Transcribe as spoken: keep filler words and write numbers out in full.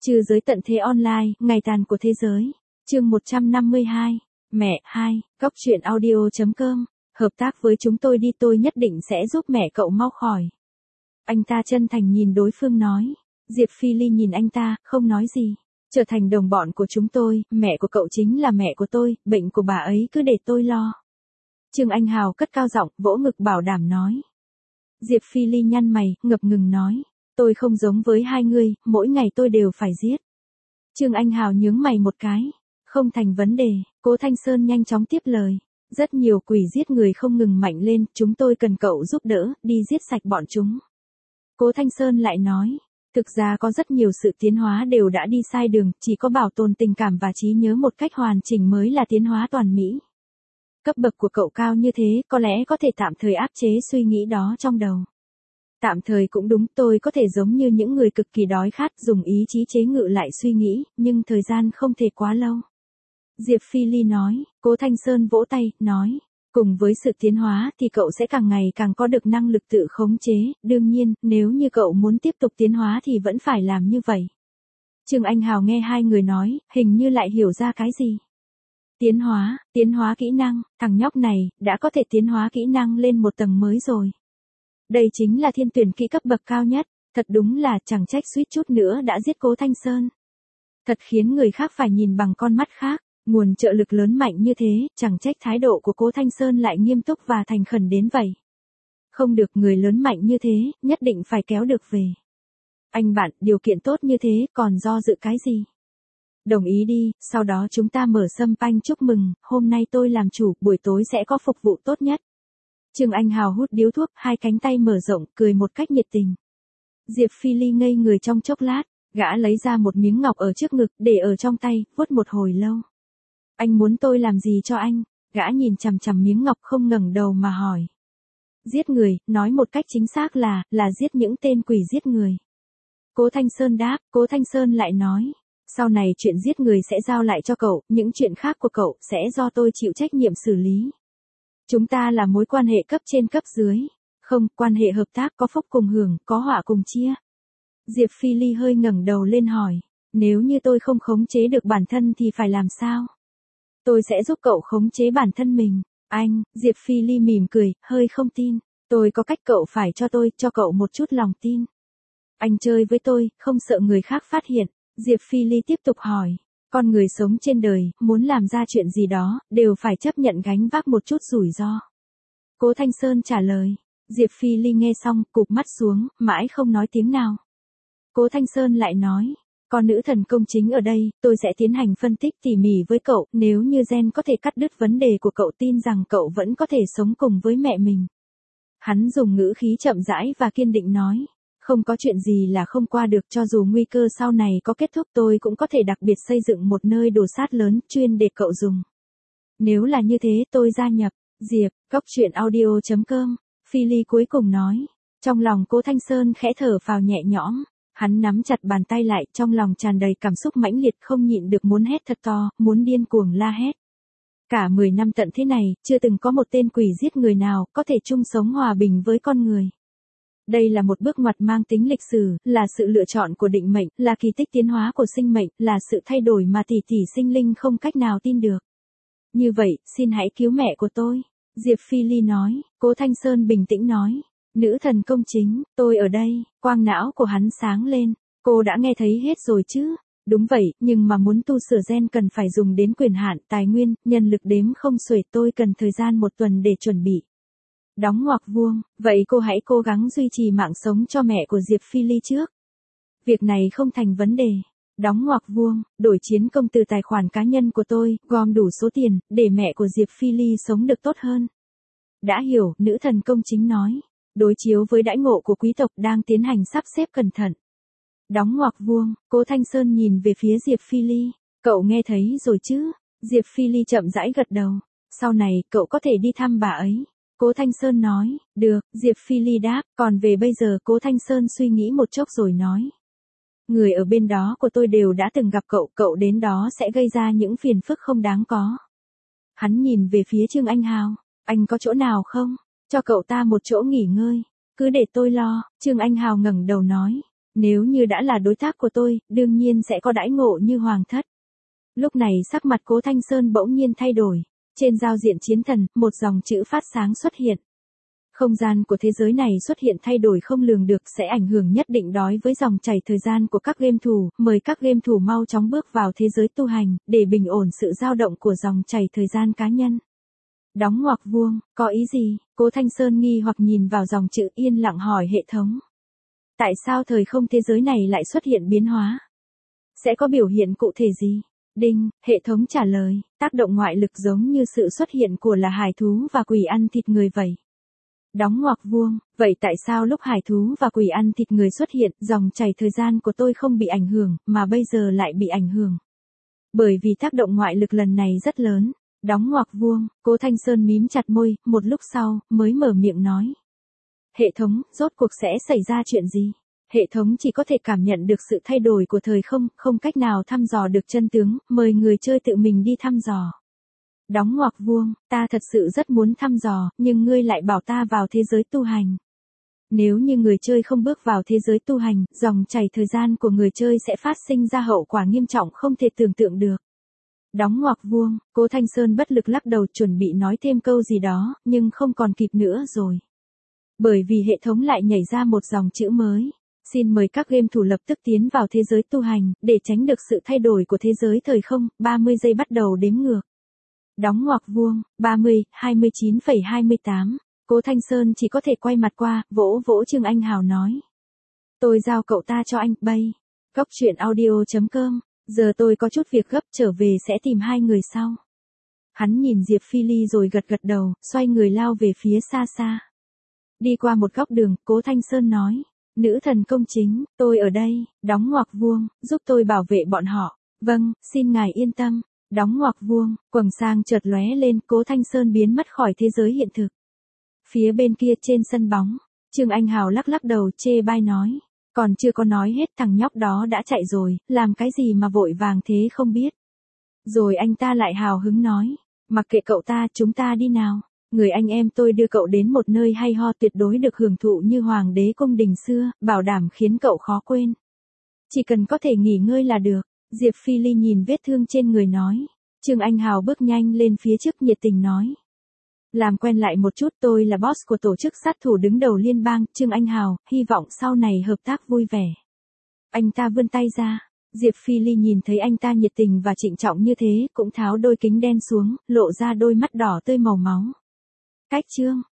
Trừ giới tận thế online, ngày tàn của thế giới. Chương một trăm năm mươi hai. Mẹ, hai, góc truyện audio chấm com. Hợp tác với chúng tôi đi, tôi nhất định sẽ giúp mẹ cậu mau khỏi. Anh ta chân thành nhìn đối phương nói. Diệp Phi Ly nhìn anh ta, không nói gì. Trở thành đồng bọn của chúng tôi, mẹ của cậu chính là mẹ của tôi, bệnh của bà ấy cứ để tôi lo. Trương Anh Hào cất cao giọng, vỗ ngực bảo đảm nói. Diệp Phi Ly nhăn mày, ngập ngừng nói. Tôi không giống với hai người, mỗi ngày tôi đều phải giết. Trương Anh Hào nhướng mày một cái. Không thành vấn đề, Cố Thanh Sơn nhanh chóng tiếp lời. Rất nhiều quỷ giết người không ngừng mạnh lên, chúng tôi cần cậu giúp đỡ, đi giết sạch bọn chúng. Cố Thanh Sơn lại nói. Thực ra có rất nhiều sự tiến hóa đều đã đi sai đường, chỉ có bảo tồn tình cảm và trí nhớ một cách hoàn chỉnh mới là tiến hóa toàn mỹ. Cấp bậc của cậu cao như thế, có lẽ có thể tạm thời áp chế suy nghĩ đó trong đầu. Tạm thời cũng đúng, tôi có thể giống như những người cực kỳ đói khát, dùng ý chí chế ngự lại suy nghĩ, nhưng thời gian không thể quá lâu. Diệp Phi Ly nói, Cố Thanh Sơn vỗ tay, nói, cùng với sự tiến hóa thì cậu sẽ càng ngày càng có được năng lực tự khống chế, đương nhiên, nếu như cậu muốn tiếp tục tiến hóa thì vẫn phải làm như vậy. Trương Anh Hào nghe hai người nói, hình như lại hiểu ra cái gì. Tiến hóa, tiến hóa kỹ năng, thằng nhóc này, đã có thể tiến hóa kỹ năng lên một tầng mới rồi. Đây chính là thiên tuyển kỹ cấp bậc cao nhất, thật đúng là chẳng trách suýt chút nữa đã giết Cố Thanh Sơn. Thật khiến người khác phải nhìn bằng con mắt khác, nguồn trợ lực lớn mạnh như thế, chẳng trách thái độ của Cố Thanh Sơn lại nghiêm túc và thành khẩn đến vậy. Không được, người lớn mạnh như thế, nhất định phải kéo được về. Anh bạn, điều kiện tốt như thế, còn do dự cái gì? Đồng ý đi, sau đó chúng ta mở sâm panh chúc mừng, hôm nay tôi làm chủ, buổi tối sẽ có phục vụ tốt nhất. Trương Anh Hào hút điếu thuốc, hai cánh tay mở rộng, cười một cách nhiệt tình. Diệp Phi Ly ngây người trong chốc lát, gã lấy ra một miếng ngọc ở trước ngực, để ở trong tay, vuốt một hồi lâu. Anh muốn tôi làm gì cho anh? Gã nhìn chằm chằm miếng ngọc không ngẩng đầu mà hỏi. Giết người, nói một cách chính xác là, là giết những tên quỷ giết người. Cố Thanh Sơn đáp, Cố Thanh Sơn lại nói. Sau này chuyện giết người sẽ giao lại cho cậu, những chuyện khác của cậu sẽ do tôi chịu trách nhiệm xử lý. Chúng ta là mối quan hệ cấp trên cấp dưới. Không, quan hệ hợp tác, có phúc cùng hưởng, có họa cùng chia. Diệp Phi Ly hơi ngẩng đầu lên hỏi. Nếu như tôi không khống chế được bản thân thì phải làm sao? Tôi sẽ giúp cậu khống chế bản thân mình. Anh, Diệp Phi Ly mỉm cười, hơi không tin. Tôi có cách cậu phải cho tôi, cho cậu một chút lòng tin. Anh chơi với tôi, không sợ người khác phát hiện. Diệp Phi Ly tiếp tục hỏi. Con người sống trên đời, muốn làm ra chuyện gì đó, đều phải chấp nhận gánh vác một chút rủi ro. Cố Thanh Sơn trả lời. Diệp Phi Ly nghe xong, cụp mắt xuống, mãi không nói tiếng nào. Cố Thanh Sơn lại nói. Con nữ thần công chính ở đây, tôi sẽ tiến hành phân tích tỉ mỉ với cậu, nếu như gen có thể cắt đứt vấn đề của cậu, tin rằng cậu vẫn có thể sống cùng với mẹ mình. Hắn dùng ngữ khí chậm rãi và kiên định nói. Không có chuyện gì là không qua được, cho dù nguy cơ sau này có kết thúc, tôi cũng có thể đặc biệt xây dựng một nơi đồ sát lớn, chuyên để cậu dùng. Nếu là như thế, tôi gia nhập. Diệp, góc truyện audio chấm com. Phi Ly cuối cùng nói. Trong lòng Cố Thanh Sơn khẽ thở phào nhẹ nhõm. Hắn nắm chặt bàn tay lại, trong lòng tràn đầy cảm xúc mãnh liệt, không nhịn được muốn hét thật to, muốn điên cuồng la hét. Cả mười năm tận thế này, chưa từng có một tên quỷ giết người nào có thể chung sống hòa bình với con người. Đây là một bước ngoặt mang tính lịch sử, là sự lựa chọn của định mệnh, là kỳ tích tiến hóa của sinh mệnh, là sự thay đổi mà tỷ tỷ sinh linh không cách nào tin được. Như vậy, xin hãy cứu mẹ của tôi. Diệp Phi Ly nói. Cố Thanh Sơn bình tĩnh nói. Nữ thần công chính, tôi ở đây. Quang não của hắn sáng lên. Cô đã nghe thấy hết rồi chứ? Đúng vậy, nhưng mà muốn tu sửa gen cần phải dùng đến quyền hạn, tài nguyên, nhân lực đếm không xuể, tôi cần thời gian một tuần để chuẩn bị. Đóng ngoặc vuông, vậy cô hãy cố gắng duy trì mạng sống cho mẹ của Diệp Phi Ly trước. Việc này không thành vấn đề. Đóng ngoặc vuông, đổi chiến công từ tài khoản cá nhân của tôi, gom đủ số tiền, để mẹ của Diệp Phi Ly sống được tốt hơn. Đã hiểu, nữ thần công chính nói. Đối chiếu với đãi ngộ của quý tộc đang tiến hành sắp xếp cẩn thận. Đóng ngoặc vuông, Cố Thanh Sơn nhìn về phía Diệp Phi Ly. Cậu nghe thấy rồi chứ? Diệp Phi Ly chậm rãi gật đầu. Sau này, cậu có thể đi thăm bà ấy. Cố Thanh Sơn nói. Được, Diệp Phi Ly đáp. Còn về bây giờ, Cố Thanh Sơn suy nghĩ một chốc rồi nói. Người ở bên đó của tôi đều đã từng gặp cậu, cậu đến đó sẽ gây ra những phiền phức không đáng có. Hắn nhìn về phía Trương Anh Hào. Anh có chỗ nào không? Cho cậu ta một chỗ nghỉ ngơi. Cứ để tôi lo. Trương Anh Hào ngẩng đầu nói. Nếu như đã là đối tác của tôi, đương nhiên sẽ có đãi ngộ như hoàng thất. Lúc này sắc mặt Cố Thanh Sơn bỗng nhiên thay đổi. Trên giao diện chiến thần, một dòng chữ phát sáng xuất hiện. Không gian của thế giới này xuất hiện thay đổi không lường được sẽ ảnh hưởng nhất định đối với dòng chảy thời gian của các game thủ, mời các game thủ mau chóng bước vào thế giới tu hành, để bình ổn sự dao động của dòng chảy thời gian cá nhân. Đóng ngoặc vuông, có ý gì? Cố Thanh Sơn nghi hoặc nhìn vào dòng chữ yên lặng hỏi hệ thống. Tại sao thời không thế giới này lại xuất hiện biến hóa? Sẽ có biểu hiện cụ thể gì? Đinh, hệ thống trả lời, tác động ngoại lực giống như sự xuất hiện của là hải thú và quỷ ăn thịt người vậy. Đóng ngoặc vuông, vậy tại sao lúc hải thú và quỷ ăn thịt người xuất hiện, dòng chảy thời gian của tôi không bị ảnh hưởng, mà bây giờ lại bị ảnh hưởng? Bởi vì tác động ngoại lực lần này rất lớn. Đóng ngoặc vuông, Cố Thanh Sơn mím chặt môi, một lúc sau, mới mở miệng nói. Hệ thống, rốt cuộc sẽ xảy ra chuyện gì? Hệ thống chỉ có thể cảm nhận được sự thay đổi của thời không, không cách nào thăm dò được chân tướng, mời người chơi tự mình đi thăm dò. Đóng ngoặc vuông, ta thật sự rất muốn thăm dò, nhưng ngươi lại bảo ta vào thế giới tu hành. Nếu như người chơi không bước vào thế giới tu hành, dòng chảy thời gian của người chơi sẽ phát sinh ra hậu quả nghiêm trọng không thể tưởng tượng được. Đóng ngoặc vuông, Cố Thanh Sơn bất lực lắc đầu chuẩn bị nói thêm câu gì đó, nhưng không còn kịp nữa rồi. Bởi vì hệ thống lại nhảy ra một dòng chữ mới. Xin mời các game thủ lập tức tiến vào thế giới tu hành, để tránh được sự thay đổi của thế giới thời không, ba mươi giây bắt đầu đếm ngược. Đóng ngoặc vuông, ba mươi, hai mươi chín phẩy hai mươi tám, Cố Thanh Sơn chỉ có thể quay mặt qua, vỗ vỗ Trương Anh Hào nói. Tôi giao cậu ta cho anh, bay. Góc truyện audio chấm com, giờ tôi có chút việc gấp trở về sẽ tìm hai người sau. Hắn nhìn Diệp Phi Ly rồi gật gật đầu, xoay người lao về phía xa xa. Đi qua một góc đường, Cố Thanh Sơn nói. Nữ thần công chính, tôi ở đây, đóng ngoặc vuông, giúp tôi bảo vệ bọn họ. Vâng, xin ngài yên tâm. Đóng ngoặc vuông, quầng sáng chợt lóe lên, Cố Thanh Sơn biến mất khỏi thế giới hiện thực. Phía bên kia trên sân bóng, Trương Anh Hào lắc lắc đầu chê bai nói. Còn chưa có nói hết thằng nhóc đó đã chạy rồi, làm cái gì mà vội vàng thế không biết. Rồi anh ta lại hào hứng nói. Mặc kệ cậu ta, chúng ta đi nào. Người anh em tôi đưa cậu đến một nơi hay ho tuyệt đối được hưởng thụ như hoàng đế cung đình xưa, bảo đảm khiến cậu khó quên. Chỉ cần có thể nghỉ ngơi là được. Diệp Phi Ly nhìn vết thương trên người nói. Trương Anh Hào bước nhanh lên phía trước nhiệt tình nói. Làm quen lại một chút, tôi là boss của tổ chức sát thủ đứng đầu liên bang, Trương Anh Hào, hy vọng sau này hợp tác vui vẻ. Anh ta vươn tay ra. Diệp Phi Ly nhìn thấy anh ta nhiệt tình và trịnh trọng như thế, cũng tháo đôi kính đen xuống, lộ ra đôi mắt đỏ tươi màu máu. Cách Trương,